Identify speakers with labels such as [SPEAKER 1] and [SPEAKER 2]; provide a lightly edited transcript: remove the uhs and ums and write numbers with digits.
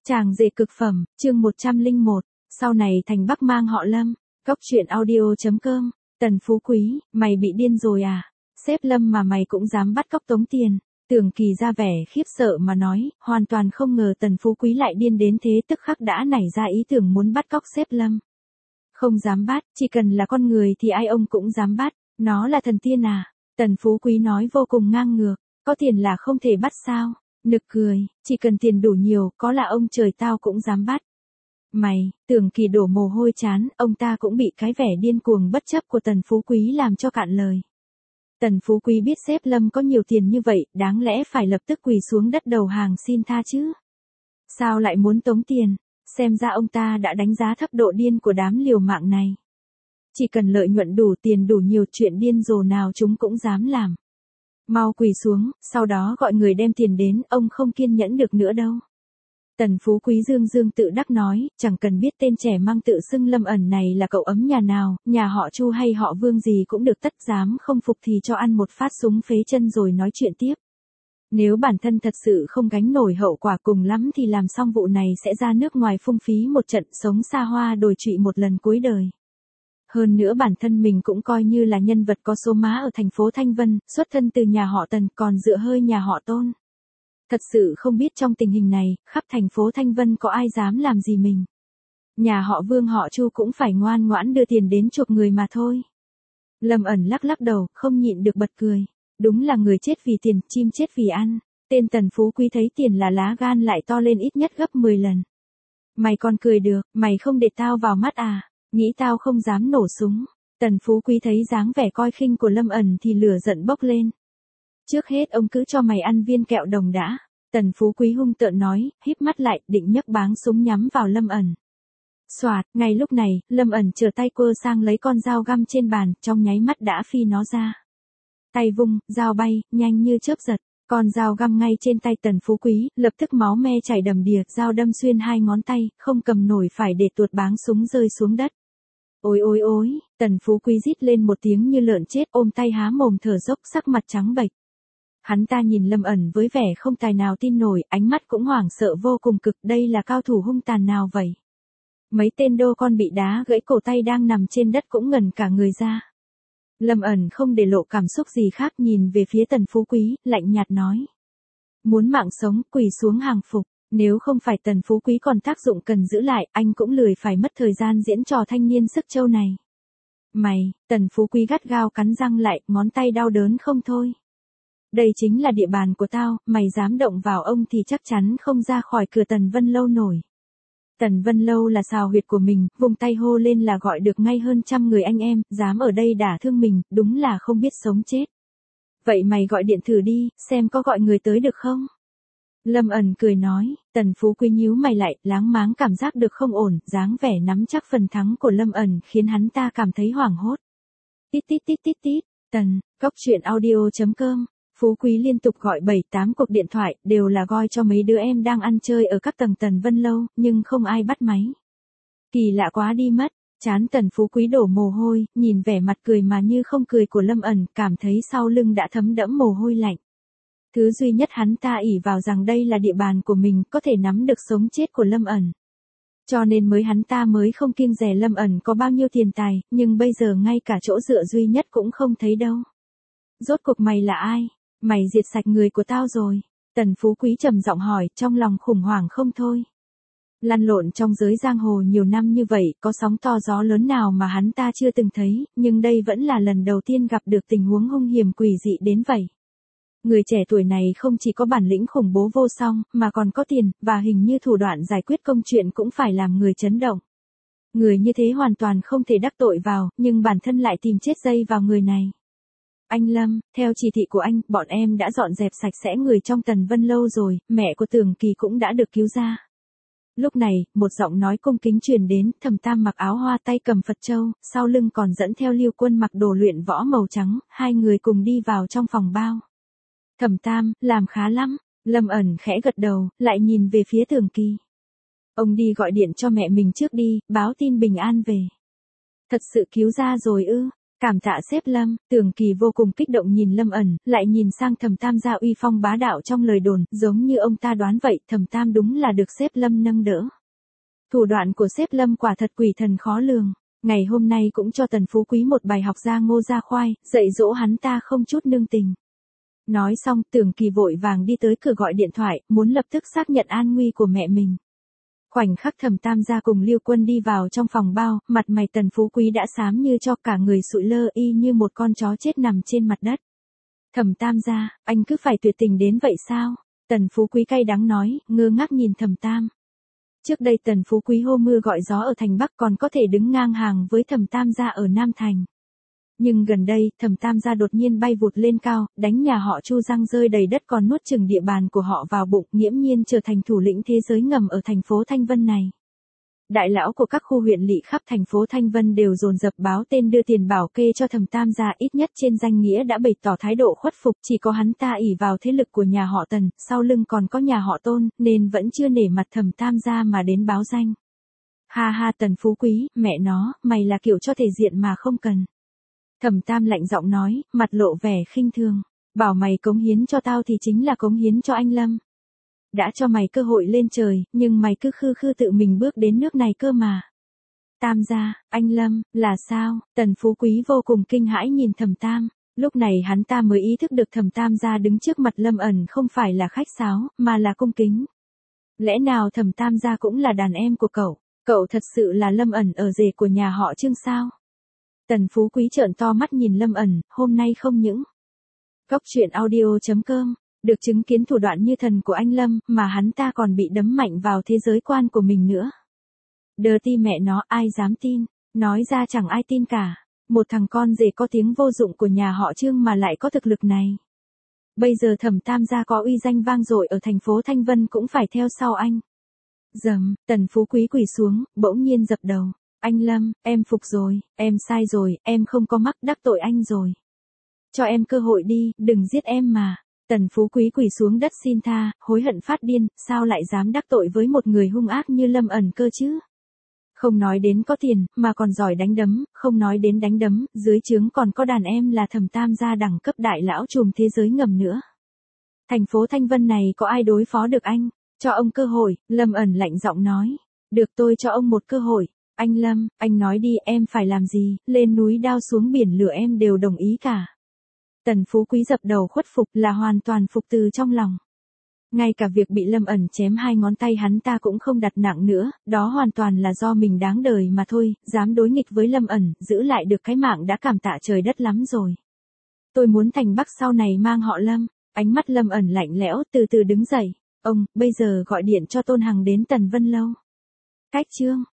[SPEAKER 1] Chàng rể cực phẩm, chương 101, sau này thành Bắc mang họ Lâm, góc truyện audio.com, Tần Phú Quý, mày bị điên rồi à? Sếp Lâm mà mày cũng dám bắt cóc tống tiền. Tưởng Kỳ ra vẻ khiếp sợ mà nói, hoàn toàn không ngờ Tần Phú Quý lại điên đến thế, tức khắc đã nảy ra ý tưởng muốn bắt cóc sếp Lâm. Không dám bắt, chỉ cần là con người thì ai ông cũng dám bắt, nó là thần tiên à? Tần Phú Quý nói vô cùng ngang ngược, có tiền là không thể bắt sao? Nực cười, chỉ cần tiền đủ nhiều, có là ông trời tao cũng dám bắt. Mày, Tưởng Kỳ đổ mồ hôi chán, ông ta cũng bị cái vẻ điên cuồng bất chấp của Tần Phú Quý làm cho cạn lời. Tần Phú Quý biết sếp Lâm có nhiều tiền như vậy, đáng lẽ phải lập tức quỳ xuống đất đầu hàng xin tha chứ. Sao lại muốn tống tiền? Xem ra ông ta đã đánh giá thấp độ điên của đám liều mạng này. Chỉ cần lợi nhuận đủ, tiền đủ nhiều, chuyện điên rồ nào chúng cũng dám làm. Mau quỳ xuống, sau đó gọi người đem tiền đến, ông không kiên nhẫn được nữa đâu. Tần Phú Quý dương dương tự đắc nói, chẳng cần biết tên trẻ mang tự xưng Lâm ẩn này là cậu ấm nhà nào, nhà họ Chu hay họ Vương gì cũng được, tất dám không phục thì cho ăn một phát súng phế chân rồi nói chuyện tiếp. Nếu bản thân thật sự không gánh nổi hậu quả, cùng lắm thì làm xong vụ này sẽ ra nước ngoài phung phí một trận, sống xa hoa đồi trụy một lần cuối đời. Hơn nữa bản thân mình cũng coi như là nhân vật có số má ở thành phố Thanh Vân, xuất thân từ nhà họ Tần, còn dựa hơi nhà họ Tôn. Thật sự không biết trong tình hình này, khắp thành phố Thanh Vân có ai dám làm gì mình. Nhà họ Vương họ Chu cũng phải ngoan ngoãn đưa tiền đến chuộc người mà thôi. Lâm ẩn lắc lắc đầu, không nhịn được bật cười. Đúng là người chết vì tiền, chim chết vì ăn. Tên Tần Phú Quý thấy tiền là lá gan lại to lên ít nhất gấp 10 lần. Mày còn cười được, mày không để tao vào mắt à? Nghĩ tao không dám nổ súng. Tần Phú Quý thấy dáng vẻ coi khinh của Lâm ẩn thì lửa giận bốc lên. Trước hết ông cứ cho mày ăn viên kẹo đồng đã. Tần Phú Quý hung tợn nói, híp mắt lại, định nhấc báng súng nhắm vào Lâm ẩn. Xoạt, ngay lúc này, Lâm ẩn trở tay quơ sang lấy con dao găm trên bàn, trong nháy mắt đã phi nó ra. Tay vung, dao bay, nhanh như chớp giật. Con dao găm ngay trên tay Tần Phú Quý, lập tức máu me chảy đầm đìa, dao đâm xuyên hai ngón tay, không cầm nổi phải để tuột báng súng rơi xuống đất. Ôi ôi ôi, Tần Phú Quý rít lên một tiếng như lợn chết, ôm tay há mồm thở dốc, sắc mặt trắng bệch. Hắn ta nhìn Lâm ẩn với vẻ không tài nào tin nổi, ánh mắt cũng hoảng sợ vô cùng cực, đây là cao thủ hung tàn nào vậy? Mấy tên đô con bị đá gãy cổ tay đang nằm trên đất cũng ngẩn cả người ra. Lâm ẩn không để lộ cảm xúc gì khác, nhìn về phía Tần Phú Quý, lạnh nhạt nói. Muốn mạng sống, quỳ xuống hàng phục, nếu không phải Tần Phú Quý còn tác dụng cần giữ lại, anh cũng lười phải mất thời gian diễn trò thanh niên sức trâu này. Mày, Tần Phú Quý gắt gao cắn răng lại, ngón tay đau đớn không thôi. Đây chính là địa bàn của tao, mày dám động vào ông thì chắc chắn không ra khỏi cửa Tần Vân Lâu nổi. Tần Vân Lâu là xào huyệt của mình, vùng tay hô lên là gọi được ngay hơn 100 người anh em, dám ở đây đả thương mình, đúng là không biết sống chết. Vậy mày gọi điện thử đi, xem có gọi người tới được không? Lâm ẩn cười nói, Tần Phú Quý nhíu mày lại, láng máng cảm giác được không ổn, dáng vẻ nắm chắc phần thắng của Lâm ẩn khiến hắn ta cảm thấy hoảng hốt. Tít tít tít tít tít, Tần, góc truyện audio.com. Phú Quý liên tục gọi 7-8 cuộc điện thoại, đều là gọi cho mấy đứa em đang ăn chơi ở các tầng Tần Vân Lâu, nhưng không ai bắt máy. Kỳ lạ quá đi mất, chán Tần Phú Quý đổ mồ hôi, nhìn vẻ mặt cười mà như không cười của Lâm ẩn, cảm thấy sau lưng đã thấm đẫm mồ hôi lạnh. Thứ duy nhất hắn ta ỷ vào rằng đây là địa bàn của mình, có thể nắm được sống chết của Lâm ẩn. Cho nên hắn ta mới không kiêng dè Lâm ẩn có bao nhiêu tiền tài, nhưng bây giờ ngay cả chỗ dựa duy nhất cũng không thấy đâu. Rốt cuộc mày là ai? Mày diệt sạch người của tao rồi. Tần Phú Quý trầm giọng hỏi, trong lòng khủng hoảng không thôi. Lăn lộn trong giới giang hồ nhiều năm như vậy, có sóng to gió lớn nào mà hắn ta chưa từng thấy, nhưng đây vẫn là lần đầu tiên gặp được tình huống hung hiểm quỷ dị đến vậy. Người trẻ tuổi này không chỉ có bản lĩnh khủng bố vô song, mà còn có tiền, và hình như thủ đoạn giải quyết công chuyện cũng phải làm người chấn động. Người như thế hoàn toàn không thể đắc tội vào, nhưng bản thân lại tìm chết dây vào người này. Anh Lâm, theo chỉ thị của anh, bọn em đã dọn dẹp sạch sẽ người trong Tần Vân Lâu rồi, mẹ của Tưởng Kỳ cũng đã được cứu ra. Lúc này, một giọng nói cung kính truyền đến, Thẩm Tam mặc áo hoa tay cầm Phật châu, sau lưng còn dẫn theo Lưu Quân mặc đồ luyện võ màu trắng, hai người cùng đi vào trong phòng bao. Thẩm Tam, làm khá lắm, Lâm ẩn khẽ gật đầu, lại nhìn về phía Tưởng Kỳ. Ông đi gọi điện cho mẹ mình trước đi, báo tin bình an về. Thật sự cứu ra rồi ư? Cảm tạ sếp Lâm, Tưởng Kỳ vô cùng kích động nhìn Lâm ẩn, lại nhìn sang Thẩm Tam gia uy phong bá đạo trong lời đồn, giống như ông ta đoán vậy, Thẩm Tam đúng là được sếp Lâm nâng đỡ. Thủ đoạn của sếp Lâm quả thật quỷ thần khó lường, ngày hôm nay cũng cho Tần Phú Quý một bài học ra ngô ra khoai, dạy dỗ hắn ta không chút nương tình. Nói xong, Tưởng Kỳ vội vàng đi tới cửa gọi điện thoại, muốn lập tức xác nhận an nguy của mẹ mình. Khoảnh khắc Thẩm Tam gia cùng Lưu Quân đi vào trong phòng bao, mặt mày Tần Phú Quý đã xám như cho, cả người sụi lơ y như một con chó chết nằm trên mặt đất. Thẩm Tam gia, anh cứ phải tuyệt tình đến vậy sao? Tần Phú Quý cay đắng nói, ngơ ngác nhìn Thẩm Tam. Trước đây Tần Phú Quý hô mưa gọi gió ở thành Bắc, còn có thể đứng ngang hàng với Thẩm Tam gia ở Nam Thành. Nhưng gần đây, Thẩm Tam gia đột nhiên bay vụt lên cao, đánh nhà họ Chu răng rơi đầy đất, còn nuốt chửng địa bàn của họ vào bụng, nghiễm nhiên trở thành thủ lĩnh thế giới ngầm ở thành phố Thanh Vân này. Đại lão của các khu huyện lỵ khắp thành phố Thanh Vân đều dồn dập báo tên đưa tiền bảo kê cho Thẩm Tam gia, ít nhất trên danh nghĩa đã bày tỏ thái độ khuất phục, chỉ có hắn ta ỷ vào thế lực của nhà họ Tần, sau lưng còn có nhà họ Tôn, nên vẫn chưa nể mặt Thẩm Tam gia mà đến báo danh. Ha ha, Tần Phú Quý, mẹ nó, mày là kiểu cho thể diện mà không cần. Thẩm Tam lạnh giọng nói, mặt lộ vẻ khinh thường, bảo mày cống hiến cho tao thì chính là cống hiến cho anh Lâm. Đã cho mày cơ hội lên trời, nhưng mày cứ khư khư tự mình bước đến nước này cơ mà. Tam gia, anh Lâm, là sao? Tần Phú Quý vô cùng kinh hãi nhìn Thẩm Tam, lúc này hắn ta mới ý thức được Thẩm Tam gia đứng trước mặt Lâm ẩn không phải là khách sáo, mà là cung kính. Lẽ nào Thẩm Tam gia cũng là đàn em của cậu? Cậu thật sự là Lâm ẩn ở rể của nhà họ Trương sao? Tần Phú Quý trợn to mắt nhìn Lâm ẩn, hôm nay không những Góc truyện audio.com được chứng kiến thủ đoạn như thần của anh Lâm, mà hắn ta còn bị đấm mạnh vào thế giới quan của mình nữa. Đờ ti mẹ nó, ai dám tin, nói ra chẳng ai tin cả, một thằng con rể có tiếng vô dụng của nhà họ Trương mà lại có thực lực này. Bây giờ Thẩm Tam gia có uy danh vang dội ở thành phố Thanh Vân cũng phải theo sau anh. Dầm, Tần Phú Quý quỳ xuống, bỗng nhiên dập đầu. Anh Lâm, em phục rồi, em sai rồi, em không có mắc đắc tội anh rồi. Cho em cơ hội đi, đừng giết em mà. Tần Phú Quý quỳ xuống đất xin tha, hối hận phát điên, sao lại dám đắc tội với một người hung ác như Lâm ẩn cơ chứ? Không nói đến có tiền, mà còn giỏi đánh đấm, không nói đến đánh đấm, dưới trướng còn có đàn em là Thẩm Tam gia đẳng cấp đại lão trùm thế giới ngầm nữa. Thành phố Thanh Vân này có ai đối phó được anh? Cho ông cơ hội, Lâm ẩn lạnh giọng nói. Được, tôi cho ông một cơ hội. Anh Lâm, anh nói đi, em phải làm gì, lên núi đao xuống biển lửa em đều đồng ý cả. Tần Phú Quý dập đầu khuất phục, là hoàn toàn phục từ trong lòng. Ngay cả việc bị Lâm ẩn chém 2 ngón tay hắn ta cũng không đặt nặng nữa, đó hoàn toàn là do mình đáng đời mà thôi, dám đối nghịch với Lâm ẩn, giữ lại được cái mạng đã cảm tạ trời đất lắm rồi. Tôi muốn thành Bắc sau này mang họ Lâm. Ánh mắt Lâm ẩn lạnh lẽo, từ từ đứng dậy. Ông, bây giờ gọi điện cho Tôn Hằng đến Tần Vân Lâu. Cách chương